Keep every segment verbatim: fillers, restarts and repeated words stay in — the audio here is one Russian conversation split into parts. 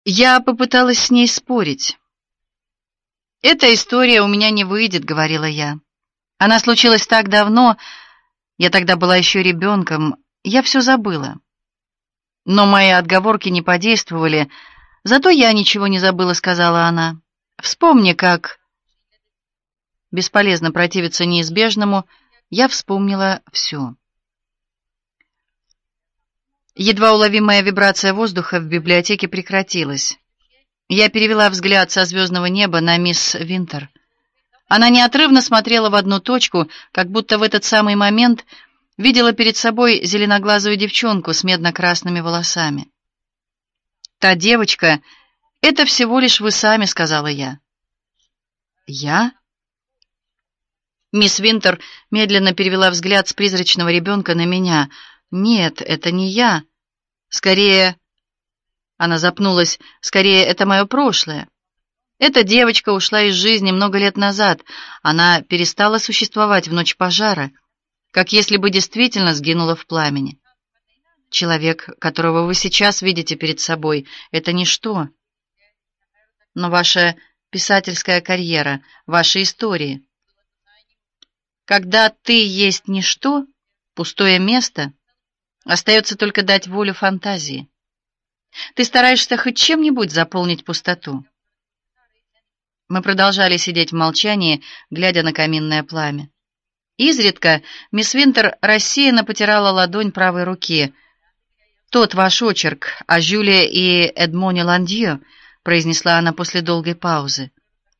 Я попыталась с ней спорить. «Эта история у меня не выйдет», — говорила я. «Она случилась так давно, я тогда была еще ребенком, я все забыла». Но мои отговорки не подействовали. «Зато я ничего не забыла», — сказала она. «Вспомни, как...» Бесполезно противиться неизбежному, я вспомнила все. Едва уловимая вибрация воздуха в библиотеке прекратилась. Я перевела взгляд со звездного неба на мисс Винтер. Она неотрывно смотрела в одну точку, как будто в этот самый момент видела перед собой зеленоглазую девчонку с медно-красными волосами. «Та девочка — это всего лишь вы сами», — сказала я. «Я?» Мисс Винтер медленно перевела взгляд с призрачного ребенка на меня. «Нет, это не я. Скорее...» Она запнулась. «Скорее, это мое прошлое. Эта девочка ушла из жизни много лет назад. Она перестала существовать в ночь пожара, как если бы действительно сгинула в пламени. Человек, которого вы сейчас видите перед собой, это ничто. Но ваша писательская карьера, ваши истории... Когда ты есть ничто, пустое место, остается только дать волю фантазии. Ты стараешься хоть чем-нибудь заполнить пустоту». Мы продолжали сидеть в молчании, глядя на каминное пламя. Изредка мисс Винтер рассеянно потирала ладонь правой руки. «Тот ваш очерк о Жюле и Эдмоне Ландье», — произнесла она после долгой паузы.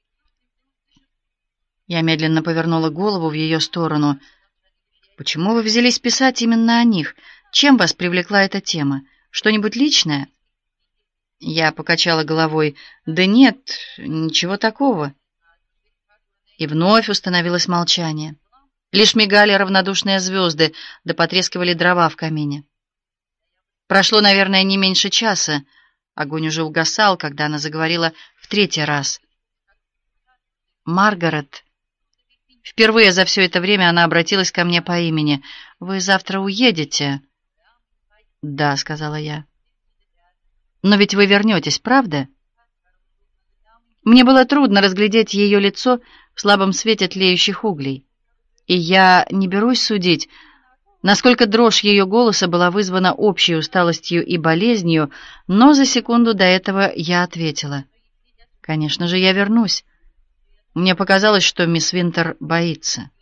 Я медленно повернула голову в ее сторону. «Почему вы взялись писать именно о них? Чем вас привлекла эта тема? Что-нибудь личное?» Я покачала головой. «Да нет, ничего такого». И вновь установилось молчание. Лишь мигали равнодушные звезды, да потрескивали дрова в камине. Прошло, наверное, не меньше часа. Огонь уже угасал, когда она заговорила в третий раз. «Маргарет...» Впервые за все это время она обратилась ко мне по имени. «Вы завтра уедете?» «Да», — сказала я. «Но ведь вы вернетесь, правда?» Мне было трудно разглядеть ее лицо в слабом свете тлеющих углей. И я не берусь судить, насколько дрожь ее голоса была вызвана общей усталостью и болезнью, но за секунду до этого я ответила. «Конечно же, я вернусь». Мне показалось, что мисс Винтер боится.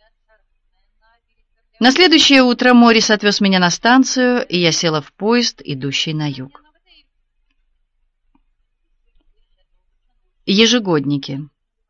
На следующее утро Моррис отвез меня на станцию, и я села в поезд, идущий на юг. Ежегодники.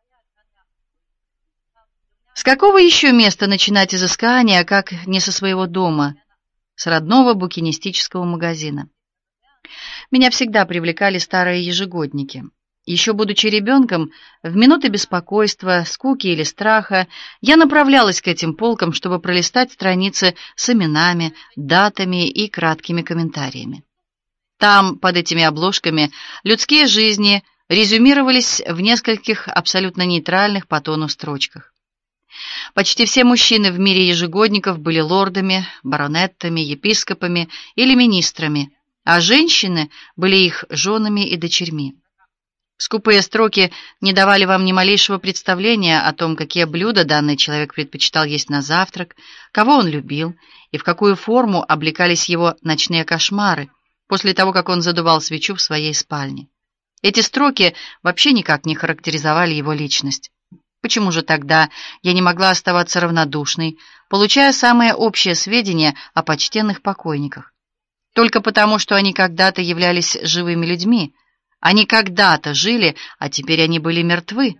С какого еще места начинать изыскание, как не со своего дома, с родного букинистического магазина? Меня всегда привлекали старые ежегодники. Еще будучи ребенком, в минуты беспокойства, скуки или страха, я направлялась к этим полкам, чтобы пролистать страницы с именами, датами и краткими комментариями. Там, под этими обложками, людские жизни резюмировались в нескольких абсолютно нейтральных по тону строчках. Почти все мужчины в мире ежегодников были лордами, баронеттами, епископами или министрами, а женщины были их женами и дочерьми. Скупые строки не давали вам ни малейшего представления о том, какие блюда данный человек предпочитал есть на завтрак, кого он любил и в какую форму облекались его ночные кошмары после того, как он задувал свечу в своей спальне. Эти строки вообще никак не характеризовали его личность. Почему же тогда я не могла оставаться равнодушной, получая самые общие сведения о почтенных покойниках? Только потому, что они когда-то являлись живыми людьми. Они когда-то жили, а теперь они были мертвы.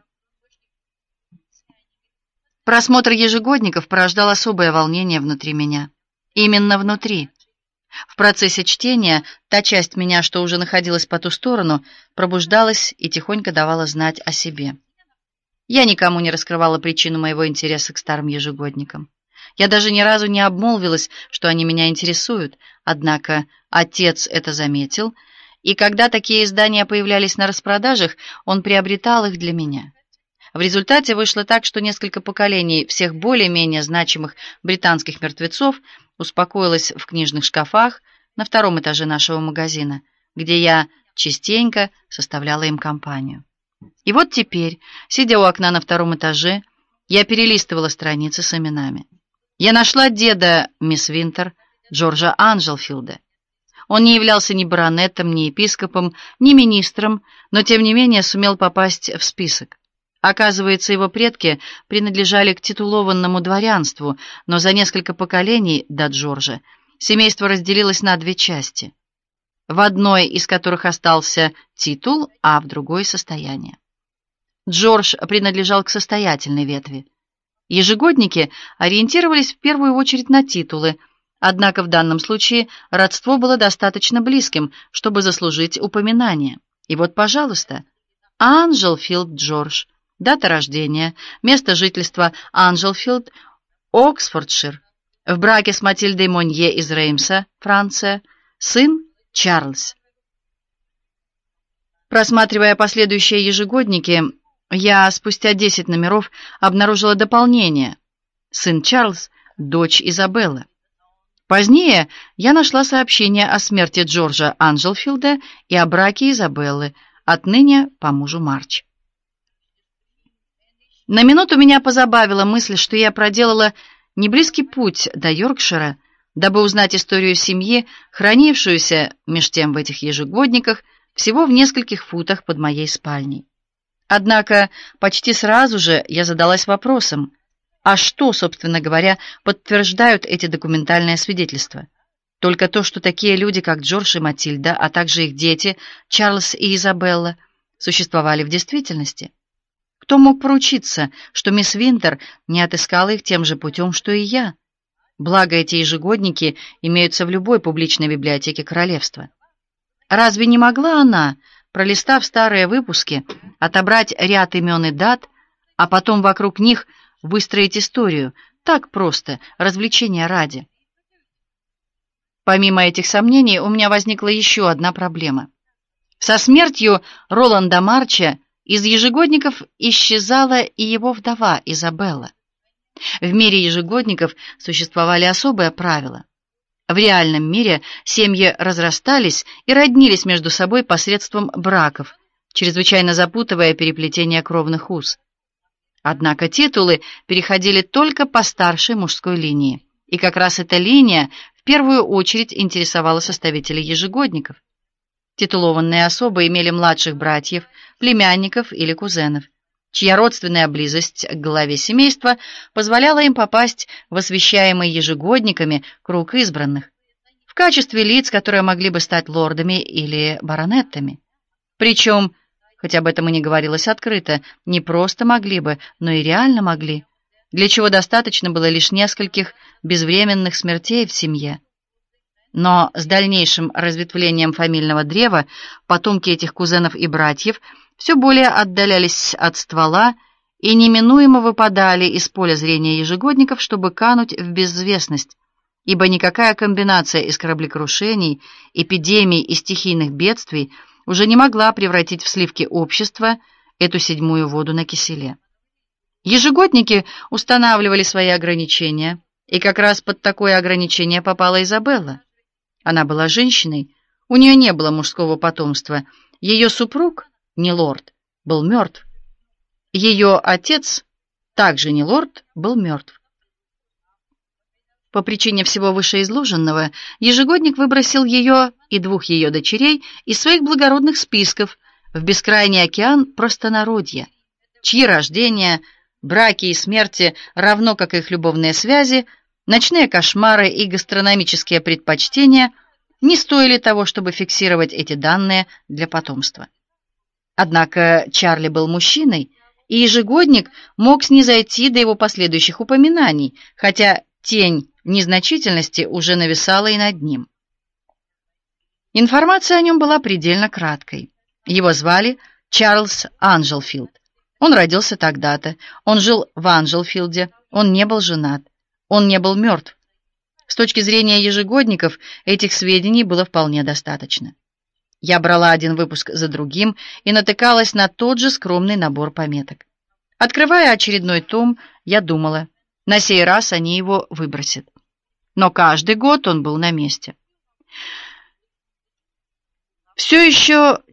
Просмотр ежегодников порождал особое волнение внутри меня. Именно внутри. В процессе чтения та часть меня, что уже находилась по ту сторону, пробуждалась и тихонько давала знать о себе. Я никому не раскрывала причину моего интереса к старым ежегодникам. Я даже ни разу не обмолвилась, что они меня интересуют, однако отец это заметил, и когда такие издания появлялись на распродажах, он приобретал их для меня. В результате вышло так, что несколько поколений всех более-менее значимых британских мертвецов успокоилось в книжных шкафах на втором этаже нашего магазина, где я частенько составляла им компанию. И вот теперь, сидя у окна на втором этаже, я перелистывала страницы с именами. Я нашла деда мисс Винтер, Джорджа Анджелфилда. Он не являлся ни баронетом, ни епископом, ни министром, но тем не менее сумел попасть в список. Оказывается, его предки принадлежали к титулованному дворянству, но за несколько поколений до Джорджа семейство разделилось на две части, в одной из которых остался титул, а в другой — состояние. Джордж принадлежал к состоятельной ветви. Ежегодники ориентировались в первую очередь на титулы, однако в данном случае родство было достаточно близким, чтобы заслужить упоминание. И вот, пожалуйста, Анджелфилд Джордж, дата рождения, место жительства Анджелфилд, Оксфордшир, в браке с Матильдой Монье из Реймса, Франция, сын Чарльз. Просматривая последующие ежегодники, я спустя десять номеров обнаружила дополнение: сын Чарльз, дочь Изабелла. Позднее я нашла сообщение о смерти Джорджа Анджелфилда и о браке Изабеллы, отныне по мужу Марч. На минуту меня позабавила мысль, что я проделала неблизкий путь до Йоркшира, дабы узнать историю семьи, хранившуюся меж тем в этих ежегодниках всего в нескольких футах под моей спальней. Однако почти сразу же я задалась вопросом: а что, собственно говоря, подтверждают эти документальные свидетельства? Только то, что такие люди, как Джордж и Матильда, а также их дети, Чарльз и Изабелла, существовали в действительности. Кто мог поручиться, что мисс Винтер не отыскала их тем же путем, что и я? Благо, эти ежегодники имеются в любой публичной библиотеке королевства. Разве не могла она, пролистав старые выпуски, отобрать ряд имен и дат, а потом вокруг них выстроить историю, так просто, развлечения ради? Помимо этих сомнений, у меня возникла еще одна проблема. Со смертью Роланда Марча из ежегодников исчезала и его вдова Изабелла. В мире ежегодников существовали особые правила. В реальном мире семьи разрастались и роднились между собой посредством браков, чрезвычайно запутывая переплетение кровных уз. Однако титулы переходили только по старшей мужской линии, и как раз эта линия в первую очередь интересовала составителей ежегодников. Титулованные особы имели младших братьев, племянников или кузенов, чья родственная близость к главе семейства позволяла им попасть в освещаемый ежегодниками круг избранных, в качестве лиц, которые могли бы стать лордами или баронетами. Причем, хоть об этом и не говорилось открыто, не просто могли бы, но и реально могли, для чего достаточно было лишь нескольких безвременных смертей в семье. Но с дальнейшим разветвлением фамильного древа потомки этих кузенов и братьев все более отдалялись от ствола и неминуемо выпадали из поля зрения ежегодников, чтобы кануть в безвестность, ибо никакая комбинация из кораблекрушений, эпидемий и стихийных бедствий уже не могла превратить в сливки общества эту седьмую воду на киселе. Ежегодники устанавливали свои ограничения, и как раз под такое ограничение попала Изабелла. Она была женщиной, у нее не было мужского потомства, ее супруг, не лорд, был мертв. Ее отец, также не лорд, был мертв. По причине всего вышеизложенного, ежегодник выбросил ее и двух ее дочерей из своих благородных списков в бескрайний океан простонародья, чьи рождения, браки и смерти, равно как их любовные связи, ночные кошмары и гастрономические предпочтения не стоили того, чтобы фиксировать эти данные для потомства. Однако Чарли был мужчиной, и ежегодник мог снизойти до его последующих упоминаний, хотя тень незначительности уже нависала и над ним. Информация о нем была предельно краткой. Его звали Чарльз Анджелфилд. Он родился тогда-то, он жил в Анджелфилде, он не был женат, он не был мертв. С точки зрения ежегодников этих сведений было вполне достаточно. Я брала один выпуск за другим и натыкалась на тот же скромный набор пометок. Открывая очередной том, я думала, на сей раз они его выбросят. Но каждый год он был на месте. Все еще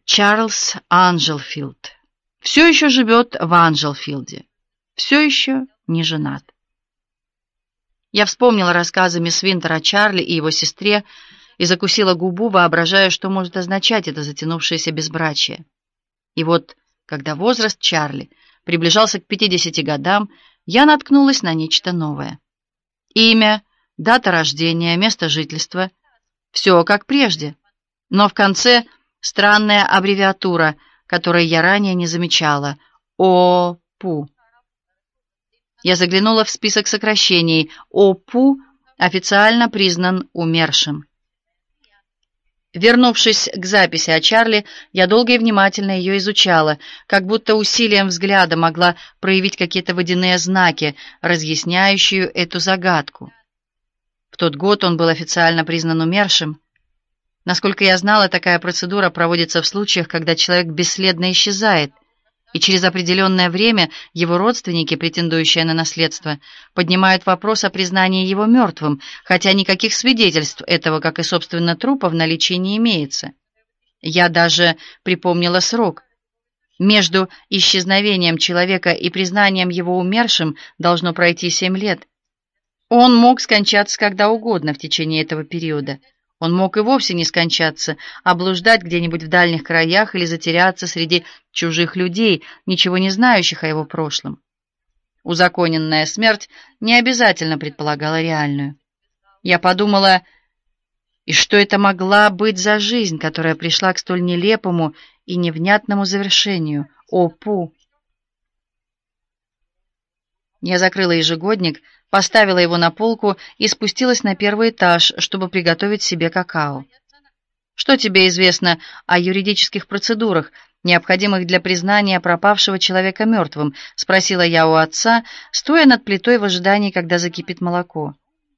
Чарльз Анджелфилд все еще живет в Анджелфилде, все еще не женат. Я вспомнила рассказы мисс Винтер о Чарли и его сестре и закусила губу, воображая, что может означать это затянувшееся безбрачие. И вот, когда возраст Чарли приближался к пятидесяти годам, я наткнулась на нечто новое. Имя, дата рождения, место жительства — все как прежде, но в конце странная аббревиатура, которой я ранее не замечала — ОПУ. Я заглянула в список сокращений. ОПУ официально признан умершим. Вернувшись к записи о Чарли, я долго и внимательно ее изучала, как будто усилием взгляда могла проявить какие-то водяные знаки, разъясняющие эту загадку. В тот год он был официально признан умершим. Насколько я знала, такая процедура проводится в случаях, когда человек бесследно исчезает, и через определенное время его родственники, претендующие на наследство, поднимают вопрос о признании его мертвым, хотя никаких свидетельств этого, как и собственно трупа, в наличии не имеется. Я даже припомнила срок. Между исчезновением человека и признанием его умершим должно пройти семь лет. Он мог скончаться когда угодно в течение этого периода. Он мог и вовсе не скончаться, а блуждать где-нибудь в дальних краях или затеряться среди чужих людей, ничего не знающих о его прошлом. Узаконенная смерть не обязательно предполагала реальную. Я подумала, и что это могла быть за жизнь, которая пришла к столь нелепому и невнятному завершению? ОПУ. Я закрыла ежегодник, поставила его на полку и спустилась на первый этаж, чтобы приготовить себе какао. «Что тебе известно о юридических процедурах, необходимых для признания пропавшего человека мертвым?» — спросила я у отца, стоя над плитой в ожидании, когда закипит молоко.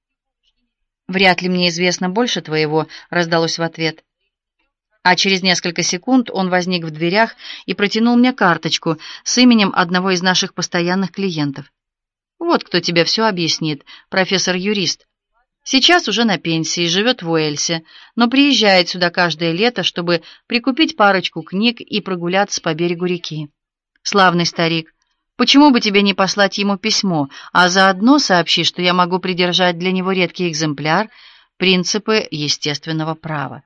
«Вряд ли мне известно больше твоего», — раздалось в ответ. А через несколько секунд он возник в дверях и протянул мне карточку с именем одного из наших постоянных клиентов. «Вот кто тебе все объяснит, профессор-юрист. Сейчас уже на пенсии, живет в Уэльсе, но приезжает сюда каждое лето, чтобы прикупить парочку книг и прогуляться по берегу реки. Славный старик. Почему бы тебе не послать ему письмо, а заодно сообщи, что я могу придержать для него редкий экземпляр «Принципы естественного права».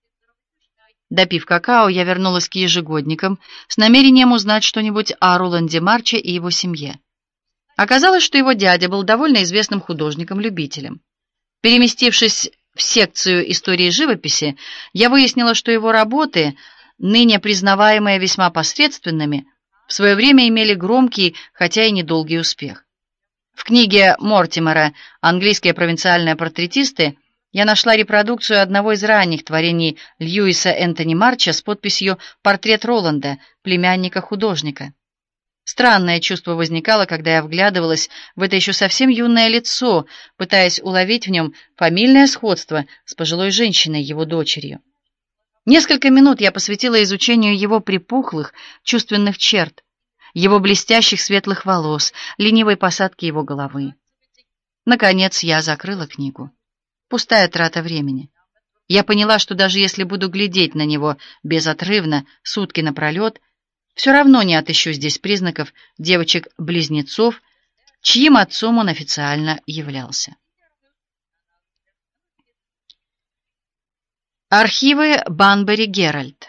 Допив какао, я вернулась к ежегодникам с намерением узнать что-нибудь о Роланде Марче и его семье. Оказалось, что его дядя был довольно известным художником-любителем. Переместившись в секцию истории живописи, я выяснила, что его работы, ныне признаваемые весьма посредственными, в свое время имели громкий, хотя и недолгий успех. В книге Мортимера «Английские провинциальные портретисты» я нашла репродукцию одного из ранних творений Льюиса Энтони Марча с подписью «Портрет Роланда, племянника художника». Странное чувство возникало, когда я вглядывалась в это еще совсем юное лицо, пытаясь уловить в нем фамильное сходство с пожилой женщиной, его дочерью. Несколько минут я посвятила изучению его припухлых, чувственных черт, его блестящих светлых волос, ленивой посадки его головы. Наконец я закрыла книгу. Пустая трата времени. Я поняла, что даже если буду глядеть на него безотрывно, сутки напролет, все равно не отыщу здесь признаков девочек-близнецов, чьим отцом он официально являлся. Архивы Банбери Геральт.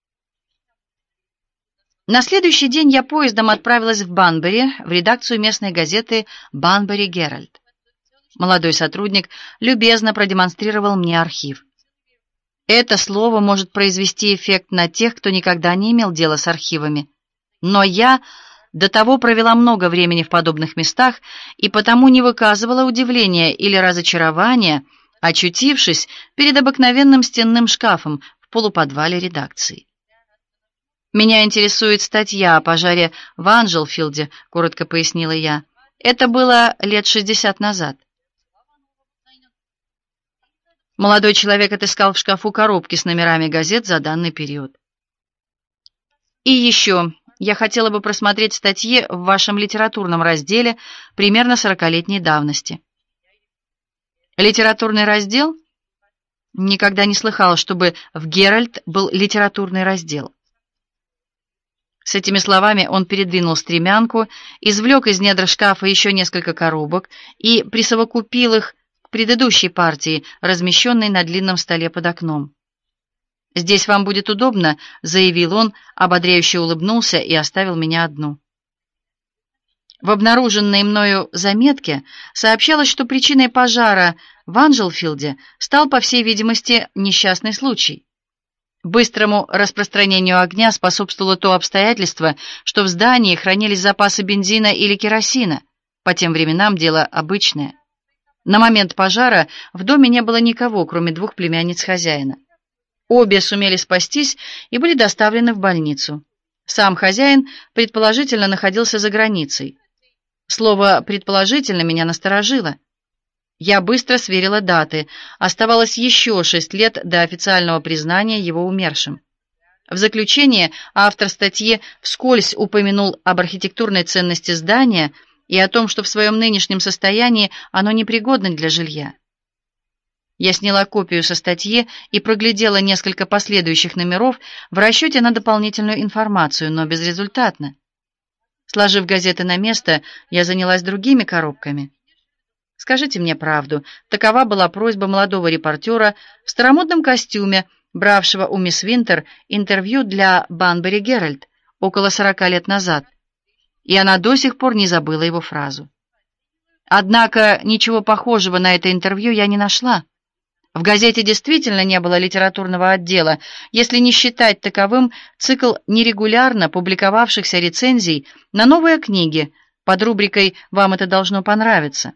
На следующий день я поездом отправилась в Банбери, в редакцию местной газеты «Банбери Геральт». Молодой сотрудник любезно продемонстрировал мне архив. Это слово может произвести эффект на тех, кто никогда не имел дела с архивами. Но я до того провела много времени в подобных местах и потому не выказывала удивления или разочарования, очутившись перед обыкновенным стенным шкафом в полуподвале редакции. «Меня интересует статья о пожаре в Анджелфилде», — коротко пояснила я. «Это было лет шестьдесят назад». Молодой человек отыскал в шкафу коробки с номерами газет за данный период. «И еще, я хотела бы просмотреть статьи в вашем литературном разделе примерно сорокалетней давности». «Литературный раздел?» Никогда не слыхала, чтобы в «Геральт» был литературный раздел. С этими словами он передвинул стремянку, извлек из недр шкафа еще несколько коробок и присовокупил их к предыдущей партии, размещенной на длинном столе под окном. «Здесь вам будет удобно», — заявил он, ободряюще улыбнулся и оставил меня одну. В обнаруженной мною заметке сообщалось, что причиной пожара в Анджелфилде стал, по всей видимости, несчастный случай. Быстрому распространению огня способствовало то обстоятельство, что в здании хранились запасы бензина или керосина, по тем временам дело обычное. На момент пожара в доме не было никого, кроме двух племянниц хозяина. Обе сумели спастись и были доставлены в больницу. Сам хозяин, предположительно, находился за границей. Слово «предположительно» меня насторожило. Я быстро сверила даты. Оставалось еще шесть лет до официального признания его умершим. В заключение автор статьи вскользь упомянул об архитектурной ценности здания и о том, что в своем нынешнем состоянии оно непригодно для жилья. Я сняла копию со статьи и проглядела несколько последующих номеров в расчете на дополнительную информацию, но безрезультатно. Сложив газеты на место, я занялась другими коробками. Скажите мне правду, такова была просьба молодого репортера в старомодном костюме, бравшего у мисс Винтер интервью для Банбери Геральд около сорока лет назад, и она до сих пор не забыла его фразу. Однако ничего похожего на это интервью я не нашла. В газете действительно не было литературного отдела, если не считать таковым цикл нерегулярно публиковавшихся рецензий на новые книги под рубрикой «Вам это должно понравиться».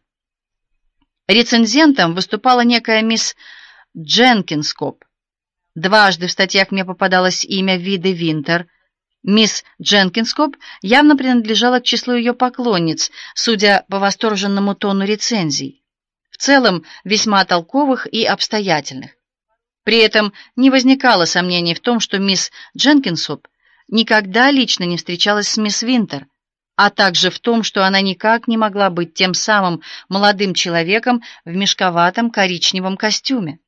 Рецензентом выступала некая мисс Дженкинскоп. Дважды в статьях мне попадалось имя Виды Винтер. Мисс Дженкинскоп явно принадлежала к числу ее поклонниц, судя по восторженному тону рецензий. В целом весьма толковых и обстоятельных. При этом не возникало сомнений в том, что мисс Дженкинсоп никогда лично не встречалась с мисс Винтер, а также в том, что она никак не могла быть тем самым молодым человеком в мешковатом коричневом костюме.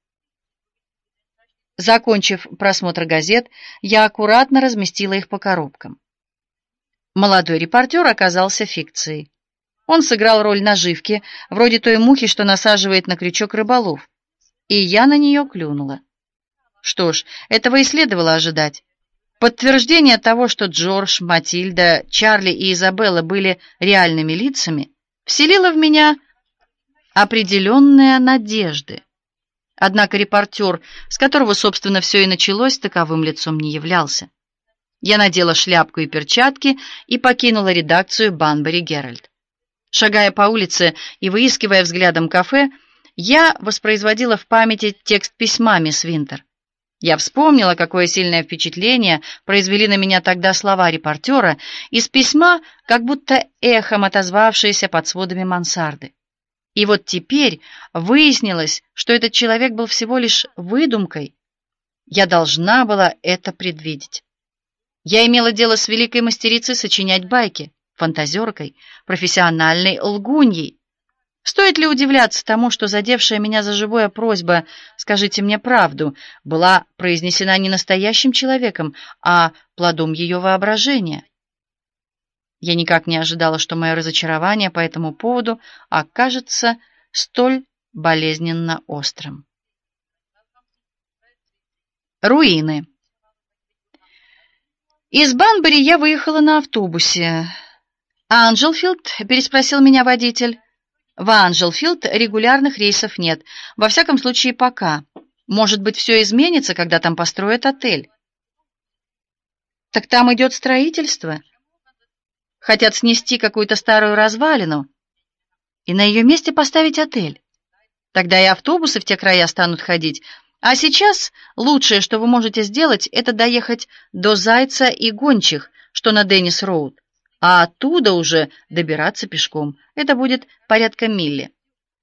Закончив просмотр газет, я аккуратно разместила их по коробкам. Молодой репортер оказался фикцией. Он сыграл роль наживки, вроде той мухи, что насаживает на крючок рыболов, и я на нее клюнула. Что ж, этого и следовало ожидать. Подтверждение того, что Джордж, Матильда, Чарли и Изабелла были реальными лицами, вселило в меня определенные надежды. Однако репортер, с которого, собственно, все и началось, таковым лицом не являлся. Я надела шляпку и перчатки и покинула редакцию Банбери Геральд. Шагая по улице и выискивая взглядом кафе, я воспроизводила в памяти текст письма мисс Винтер. Я вспомнила, какое сильное впечатление произвели на меня тогда слова репортера из письма, как будто эхом отозвавшиеся под сводами мансарды. И вот теперь выяснилось, что этот человек был всего лишь выдумкой. Я должна была это предвидеть. Я имела дело с великой мастерицей сочинять байки, фантазеркой, профессиональной лгуньей. Стоит ли удивляться тому, что задевшая меня за живое просьба «скажите мне правду» была произнесена не настоящим человеком, а плодом ее воображения? Я никак не ожидала, что мое разочарование по этому поводу окажется столь болезненно острым. Руины. Из Банбери я выехала на автобусе. «Анджелфилд?» — переспросил меня водитель. «В Анджелфилд регулярных рейсов нет, во всяком случае пока. Может быть, все изменится, когда там построят отель». «Так там идет строительство. Хотят снести какую-то старую развалину и на ее месте поставить отель. Тогда и автобусы в те края станут ходить. А сейчас лучшее, что вы можете сделать, это доехать до Зайца и Гончих, что на Деннис-Роуд, а оттуда уже добираться пешком. Это будет порядка мили».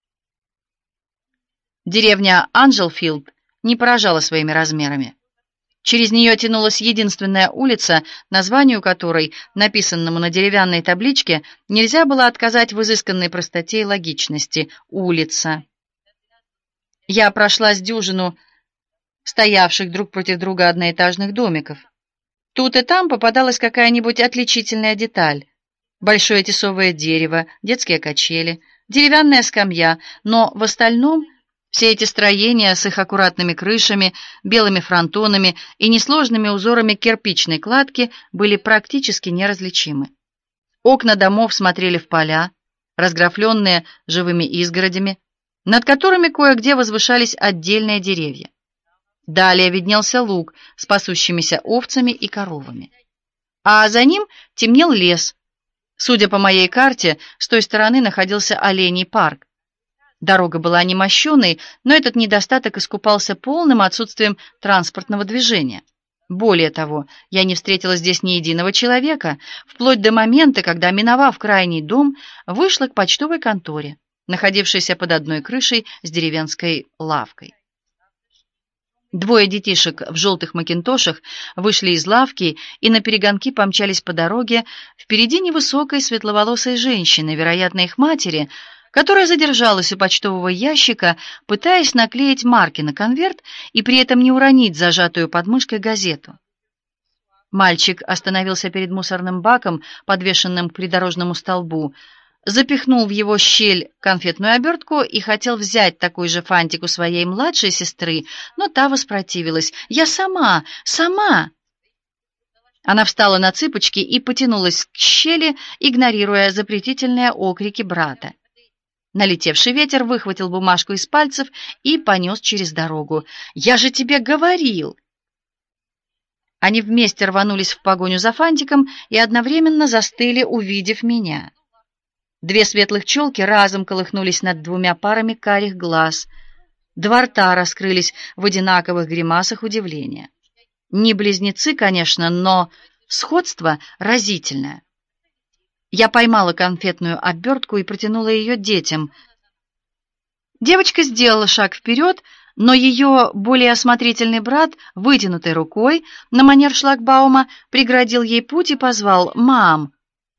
Деревня Анджелфилд не поражала своими размерами. Через нее тянулась единственная улица, названию которой, написанному на деревянной табличке, нельзя было отказать в изысканной простоте и логичности — улица. Я прошла с дюжину стоявших друг против друга одноэтажных домиков. Тут и там попадалась какая-нибудь отличительная деталь. Большое тесовое дерево, детские качели, деревянная скамья, но в остальном все эти строения с их аккуратными крышами, белыми фронтонами и несложными узорами кирпичной кладки были практически неразличимы. Окна домов смотрели в поля, разграфленные живыми изгородями, над которыми кое-где возвышались отдельные деревья. Далее виднелся луг с пасущимися овцами и коровами. А за ним темнел лес. Судя по моей карте, с той стороны находился оленей парк. Дорога была не мощеной, но этот недостаток искупался полным отсутствием транспортного движения. Более того, я не встретила здесь ни единого человека, вплоть до момента, когда, миновав крайний дом, вышла к почтовой конторе, находившейся под одной крышей с деревенской лавкой. Двое детишек в желтых макинтошах вышли из лавки и наперегонки помчались по дороге впереди невысокой светловолосой женщины, вероятно, их матери, которая задержалась у почтового ящика, пытаясь наклеить марки на конверт и при этом не уронить зажатую под мышкой газету. Мальчик остановился перед мусорным баком, подвешенным к придорожному столбу, запихнул в его щель конфетную обертку и хотел взять такой же фантик у своей младшей сестры, но та воспротивилась. «Я сама! Сама!» Она встала на цыпочки и потянулась к щели, игнорируя запретительные окрики брата. Налетевший ветер выхватил бумажку из пальцев и понес через дорогу. «Я же тебе говорил!» Они вместе рванулись в погоню за фантиком и одновременно застыли, увидев меня. Две светлых челки разом колыхнулись над двумя парами карих глаз. Два рта раскрылись в одинаковых гримасах удивления. Не близнецы, конечно, но сходство разительное. Я поймала конфетную обертку и протянула ее детям. Девочка сделала шаг вперед, но ее более осмотрительный брат, вытянутой рукой, на манер шлагбаума, преградил ей путь и позвал: «Мам!».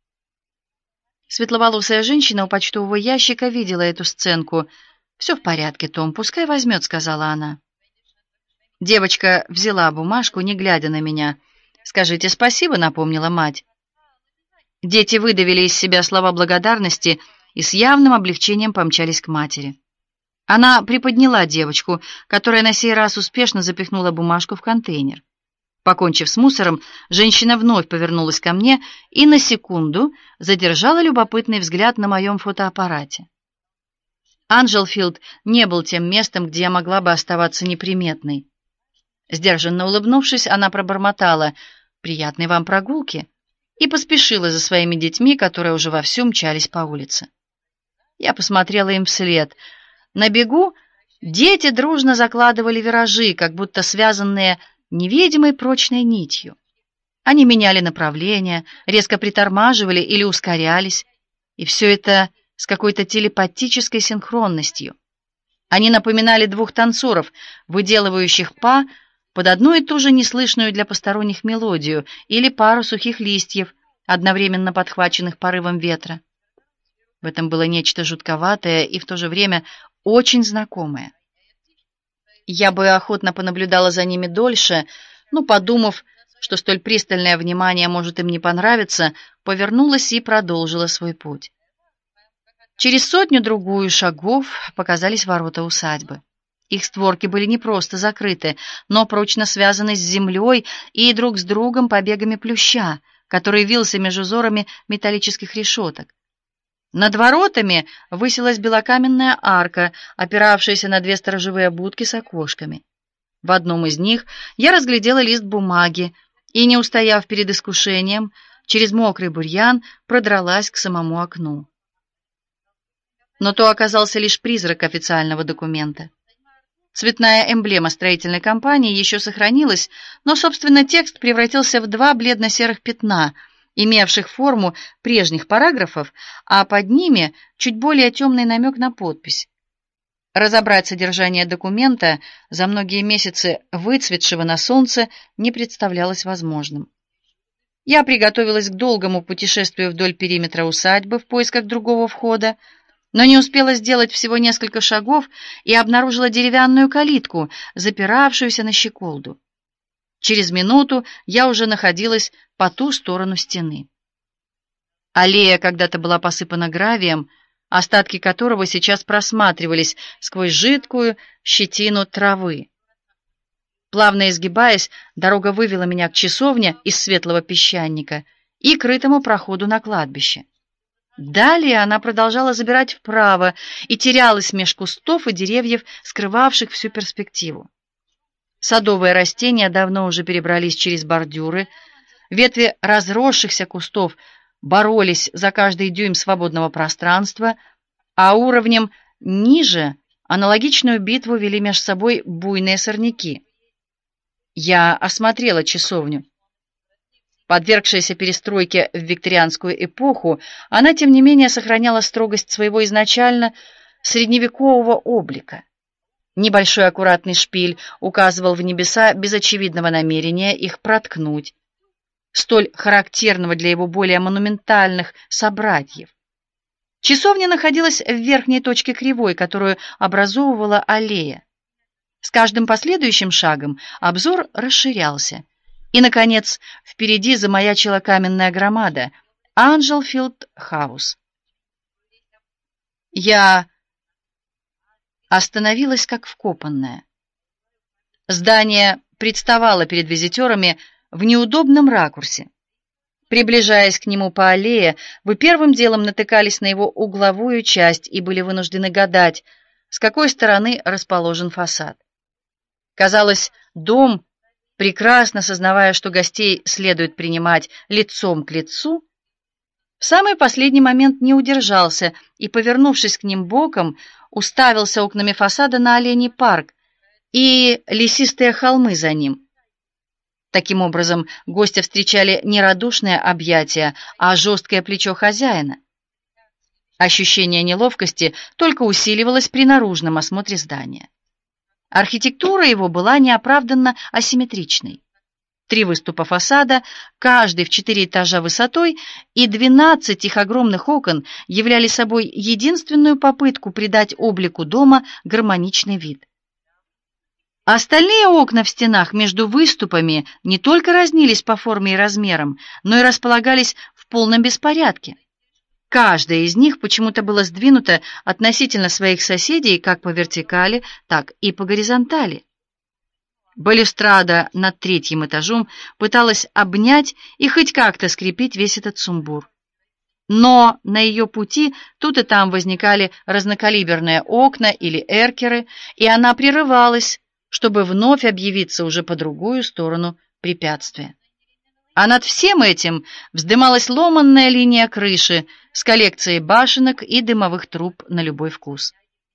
Светловолосая женщина у почтового ящика видела эту сценку. «Все в порядке, Том, пускай возьмет», — сказала она. Девочка взяла бумажку, не глядя на меня. «Скажите спасибо», — напомнила мать. Дети выдавили из себя слова благодарности и с явным облегчением помчались к матери. Она приподняла девочку, которая на сей раз успешно запихнула бумажку в контейнер. Покончив с мусором, женщина вновь повернулась ко мне и на секунду задержала любопытный взгляд на моем фотоаппарате. Анджелфилд не был тем местом, где я могла бы оставаться неприметной. Сдержанно улыбнувшись, она пробормотала: «Приятной вам прогулки», и поспешила за своими детьми, которые уже вовсю мчались по улице. Я посмотрела им вслед. На бегу дети дружно закладывали виражи, как будто связанные невидимой прочной нитью. Они меняли направление, резко притормаживали или ускорялись, и все это с какой-то телепатической синхронностью. Они напоминали двух танцоров, выделывающих па под одну и ту же неслышную для посторонних мелодию или пару сухих листьев, одновременно подхваченных порывом ветра. В этом было нечто жутковатое и в то же время очень знакомое. Я бы охотно понаблюдала за ними дольше, но, подумав, что столь пристальное внимание может им не понравиться, повернулась и продолжила свой путь. Через сотню-другую шагов показались ворота усадьбы. Их створки были не просто закрыты, но прочно связаны с землей и друг с другом побегами плюща, который вился между узорами металлических решеток. Над воротами высилась белокаменная арка, опиравшаяся на две сторожевые будки с окошками. В одном из них я разглядела лист бумаги и, не устояв перед искушением, через мокрый бурьян продралась к самому окну. Но то оказался лишь призрак официального документа. Цветная эмблема строительной компании еще сохранилась, но, собственно, текст превратился в два бледно-серых пятна, имевших форму прежних параграфов, а под ними чуть более темный намек на подпись. Разобрать содержание документа, за многие месяцы выцветшего на солнце, не представлялось возможным. Я приготовилась к долгому путешествию вдоль периметра усадьбы в поисках другого входа, но не успела сделать всего несколько шагов и обнаружила деревянную калитку, запиравшуюся на щеколду. Через минуту я уже находилась по ту сторону стены. Аллея когда-то была посыпана гравием, остатки которого сейчас просматривались сквозь жидкую щетину травы. Плавно изгибаясь, дорога вывела меня к часовне из светлого песчаника и крытому проходу на кладбище. Далее она продолжала забирать вправо и терялась меж кустов и деревьев, скрывавших всю перспективу. Садовые растения давно уже перебрались через бордюры, ветви разросшихся кустов боролись за каждый дюйм свободного пространства, а уровнем ниже аналогичную битву вели между собой буйные сорняки. Я осмотрела часовню. Подвергшаяся перестройке в викторианскую эпоху, она, тем не менее, сохраняла строгость своего изначально средневекового облика. Небольшой аккуратный шпиль указывал в небеса без очевидного намерения их проткнуть, столь характерного для его более монументальных собратьев. Часовня находилась в верхней точке кривой, которую образовывала аллея. С каждым последующим шагом обзор расширялся, и, наконец, впереди замаячила каменная громада Анджелфилд-хаус. Я остановилась как вкопанная. Здание представало перед визитерами в неудобном ракурсе. Приближаясь к нему по аллее, вы первым делом натыкались на его угловую часть и были вынуждены гадать, с какой стороны расположен фасад. Казалось, дом, прекрасно сознавая, что гостей следует принимать лицом к лицу, в самый последний момент не удержался и, повернувшись к ним боком, уставился окнами фасада на Оленей парк и лесистые холмы за ним. Таким образом, гостя встречали не радушные объятия, а жесткое плечо хозяина. Ощущение неловкости только усиливалось при наружном осмотре здания. Архитектура его была неоправданно асимметричной. Три выступа фасада, каждый в четыре этажа высотой, и двенадцать их огромных окон являли собой единственную попытку придать облику дома гармоничный вид. Остальные окна в стенах между выступами не только разнились по форме и размерам, но и располагались в полном беспорядке. Каждое из них почему-то было сдвинуто относительно своих соседей как по вертикали, так и по горизонтали. Балюстрада над третьим этажом пыталась обнять и хоть как-то скрепить весь этот сумбур. Но на ее пути тут и там возникали разнокалиберные окна или эркеры, и она прерывалась, чтобы вновь объявиться уже по другую сторону препятствия. А над всем этим вздымалась ломанная линия крыши с коллекцией башенок и дымовых труб на любой вкус.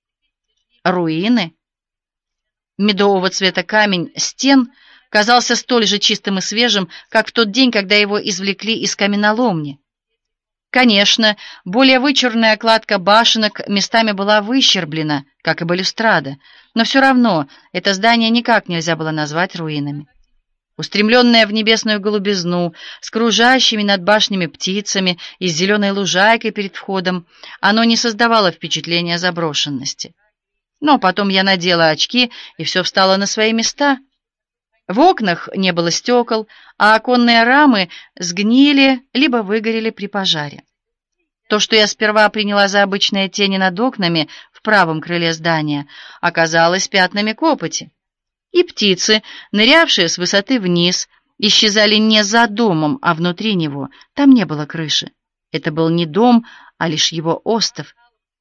Руины. Медового цвета камень стен казался столь же чистым и свежим, как в тот день, когда его извлекли из каменоломни. Конечно, более вычурная кладка башенок местами была выщерблена, как и балюстрада, но все равно это здание никак нельзя было назвать руинами. Устремленное в небесную голубизну, с кружащими над башнями птицами и с зеленой лужайкой перед входом, оно не создавало впечатления заброшенности. Но потом я надела очки, и все встало на свои места. В окнах не было стекол, а оконные рамы сгнили либо выгорели при пожаре. То, что я сперва приняла за обычные тени над окнами в правом крыле здания, оказалось пятнами копоти. И птицы, нырявшие с высоты вниз, исчезали не за домом, а внутри него. Там не было крыши. Это был не дом, а лишь его остов.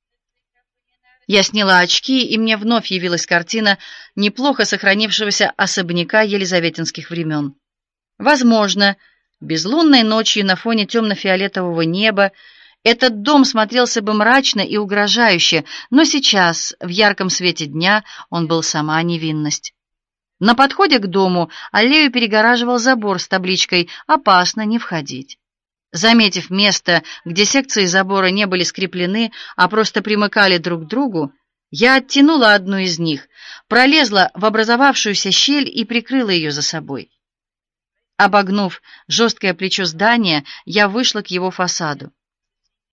Я сняла очки, и мне вновь явилась картина неплохо сохранившегося особняка елизаветинских времен. Возможно, безлунной ночью на фоне темно-фиолетового неба этот дом смотрелся бы мрачно и угрожающе, но сейчас, в ярком свете дня, он был сама невинность. На подходе к дому аллею перегораживал забор с табличкой «Опасно не входить». Заметив место, где секции забора не были скреплены, а просто примыкали друг к другу, я оттянула одну из них, пролезла в образовавшуюся щель и прикрыла ее за собой. Обогнув жесткое плечо здания, я вышла к его фасаду.